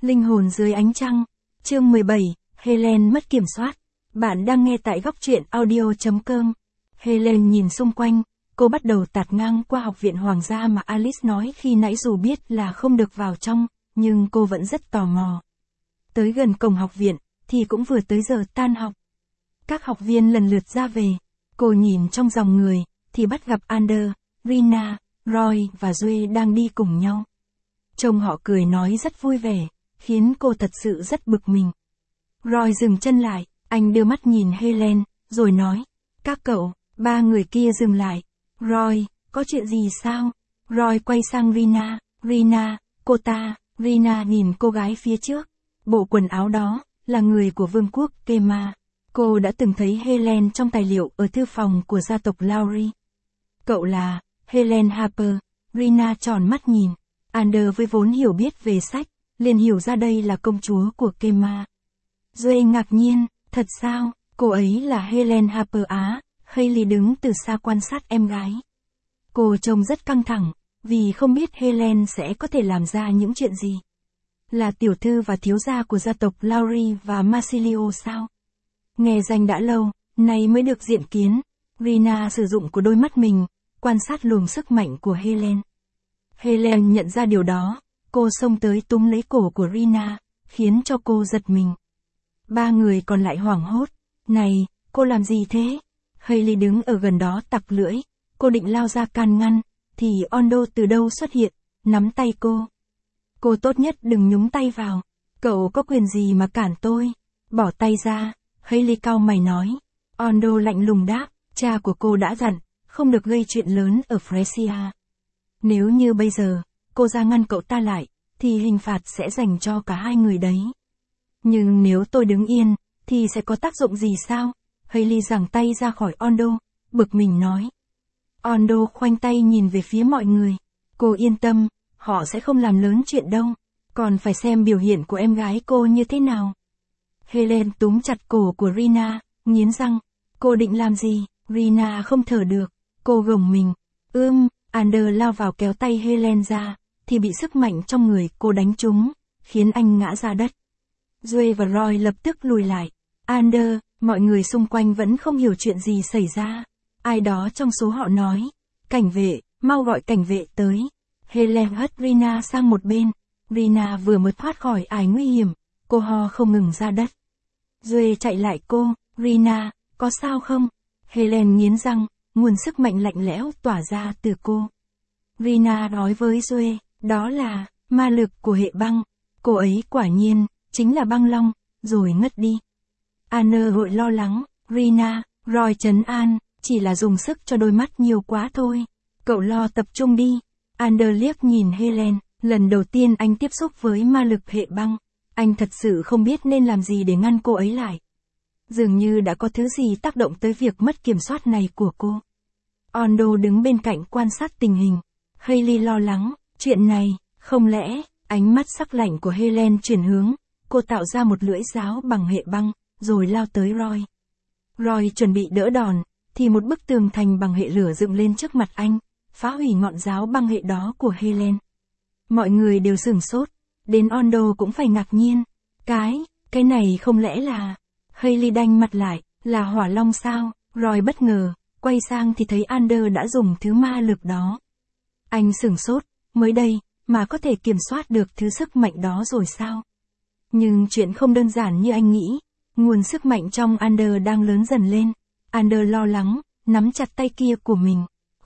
Linh hồn dưới ánh trăng. Chương 17, Helen mất kiểm soát. Bạn đang nghe tại góc truyện audio.com. Helen nhìn xung quanh, cô bắt đầu tạt ngang qua học viện hoàng gia mà Alice nói khi nãy dù biết là không được vào trong, nhưng cô vẫn rất tò mò. Tới gần cổng học viện, thì cũng vừa tới giờ tan học. Các học viên lần lượt ra về. Cô nhìn trong dòng người, thì bắt gặp Ander, Rina, Roy và Joe đang đi cùng nhau. Trông họ cười nói rất vui vẻ, khiến cô thật sự rất bực mình. Roy dừng chân lại, anh đưa mắt nhìn Helen, rồi nói, các cậu. Ba người kia dừng lại. Roy, có chuyện gì sao? Roy quay sang Rina, Rina, cô ta. Rina nhìn cô gái phía trước. Bộ quần áo đó, là người của vương quốc Kema. Cô đã từng thấy Helen trong tài liệu ở thư phòng của gia tộc Lowry. Cậu là Helen Harper. Rina tròn mắt nhìn. Ander với vốn hiểu biết về sách, liền hiểu ra đây là công chúa của Kema. Joe ngạc nhiên, thật sao, cô ấy là Helen Harper á? Hailey đứng từ xa quan sát em gái. Cô trông rất căng thẳng, vì không biết Helen sẽ có thể làm ra những chuyện gì. Là tiểu thư và thiếu gia của gia tộc Lowry và Marsilio sao? Nghe danh đã lâu, nay mới được diện kiến. Rina sử dụng của đôi mắt mình, quan sát luồng sức mạnh của Helen. Helen nhận ra điều đó, cô xông tới túm lấy cổ của Rina, khiến cho cô giật mình. Ba người còn lại hoảng hốt. Này, cô làm gì thế? Hailey đứng ở gần đó tặc lưỡi, cô định lao ra can ngăn, thì Ondo từ đâu xuất hiện, nắm tay cô. Cô tốt nhất đừng nhúng tay vào, cậu có quyền gì mà cản tôi? Bỏ tay ra, Hailey cau mày nói. Ondo lạnh lùng đáp, cha của cô đã dặn, không được gây chuyện lớn ở Fresia. Nếu như bây giờ, cô ra ngăn cậu ta lại, thì hình phạt sẽ dành cho cả hai người đấy. Nhưng nếu tôi đứng yên, thì sẽ có tác dụng gì sao? Hailey giằng tay ra khỏi Ondo, bực mình nói. Ondo khoanh tay nhìn về phía mọi người. Cô yên tâm, họ sẽ không làm lớn chuyện đâu, còn phải xem biểu hiện của em gái cô như thế nào. Helen túm chặt cổ của Rina, nghiến răng. Cô định làm gì? Rina không thở được, cô gồng mình. Ander lao vào kéo tay Helen ra, thì bị sức mạnh trong người cô đánh trúng, khiến anh ngã ra đất. Joe và Roy lập tức lùi lại. Ander, mọi người xung quanh vẫn không hiểu chuyện gì xảy ra. Ai đó trong số họ nói, cảnh vệ, mau gọi cảnh vệ tới. Helen hất Rina sang một bên. Rina vừa mới thoát khỏi ải nguy hiểm, cô ho không ngừng ra đất. Joe chạy lại cô, Rina, có sao không? Helen nghiến răng, nguồn sức mạnh lạnh lẽo tỏa ra từ cô. Rina nói với Joe, đó là ma lực của hệ băng. Cô ấy quả nhiên chính là băng long, rồi ngất đi. Anne vội lo lắng, Rina, Roy trấn an, chỉ là dùng sức cho đôi mắt nhiều quá thôi. Cậu lo tập trung đi. Ander liếc nhìn Helen, lần đầu tiên anh tiếp xúc với ma lực hệ băng. Anh thật sự không biết nên làm gì để ngăn cô ấy lại. Dường như đã có thứ gì tác động tới việc mất kiểm soát này của cô. Ondo đứng bên cạnh quan sát tình hình. Hailey lo lắng, chuyện này, không lẽ, ánh mắt sắc lạnh của Helen chuyển hướng, cô tạo ra một lưỡi giáo bằng hệ băng, rồi lao tới Roy. Roy chuẩn bị đỡ đòn, thì một bức tường thành bằng hệ lửa dựng lên trước mặt anh, phá hủy ngọn giáo băng hệ đó của Helen. Mọi người đều sửng sốt, đến Ondo cũng phải ngạc nhiên. Cái này không lẽ là... Hailey đanh mặt lại, là hỏa long sao? Roy bất ngờ, quay sang thì thấy Ander đã dùng thứ ma lực đó. Anh sửng sốt, mới đây, mà có thể kiểm soát được thứ sức mạnh đó rồi sao? Nhưng chuyện không đơn giản như anh nghĩ. Nguồn sức mạnh trong Ander đang lớn dần lên. Ander lo lắng, nắm chặt tay kia của mình.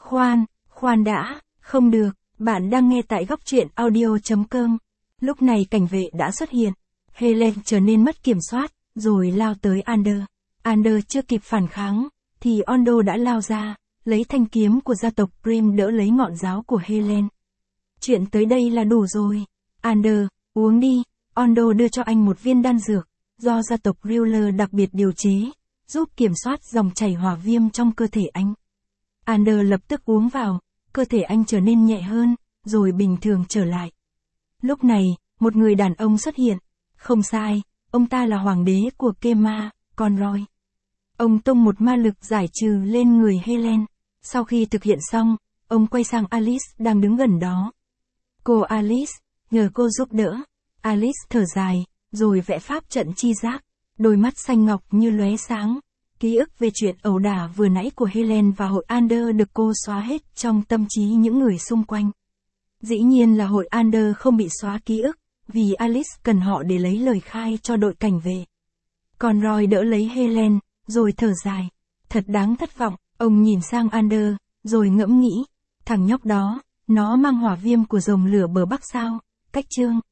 Khoan đã, không được, bạn đang nghe tại góc truyện audio.com. Lúc này cảnh vệ đã xuất hiện. Helen trở nên mất kiểm soát, rồi lao tới Ander. Ander chưa kịp phản kháng, thì Ondo đã lao ra, lấy thanh kiếm của gia tộc Prim đỡ lấy ngọn giáo của Helen. Chuyện tới đây là đủ rồi. Ander, uống đi. Ondo đưa cho anh một viên đan dược, do gia tộc Ruler đặc biệt điều chế, giúp kiểm soát dòng chảy hỏa viêm trong cơ thể anh. Ander lập tức uống vào, cơ thể anh trở nên nhẹ hơn, rồi bình thường trở lại. Lúc này, một người đàn ông xuất hiện. Không sai, ông ta là hoàng đế của Kema, con Roy. Ông tung một ma lực giải trừ lên người Helen. Sau khi thực hiện xong, ông quay sang Alice đang đứng gần đó. Cô Alice, nhờ cô giúp đỡ. Alice thở dài, rồi vẽ pháp trận chi giác. Đôi mắt xanh ngọc như lóe sáng. Ký ức về chuyện ẩu đả vừa nãy của Helen và hội Ander được cô xóa hết trong tâm trí những người xung quanh. Dĩ nhiên là hội Ander không bị xóa ký ức, vì Alice cần họ để lấy lời khai cho đội cảnh vệ. Còn Roy đỡ lấy Helen, rồi thở dài. Thật đáng thất vọng, ông nhìn sang Ander, rồi ngẫm nghĩ. Thằng nhóc đó, nó mang hỏa viêm của rồng lửa bờ Bắc sao? Cách chương.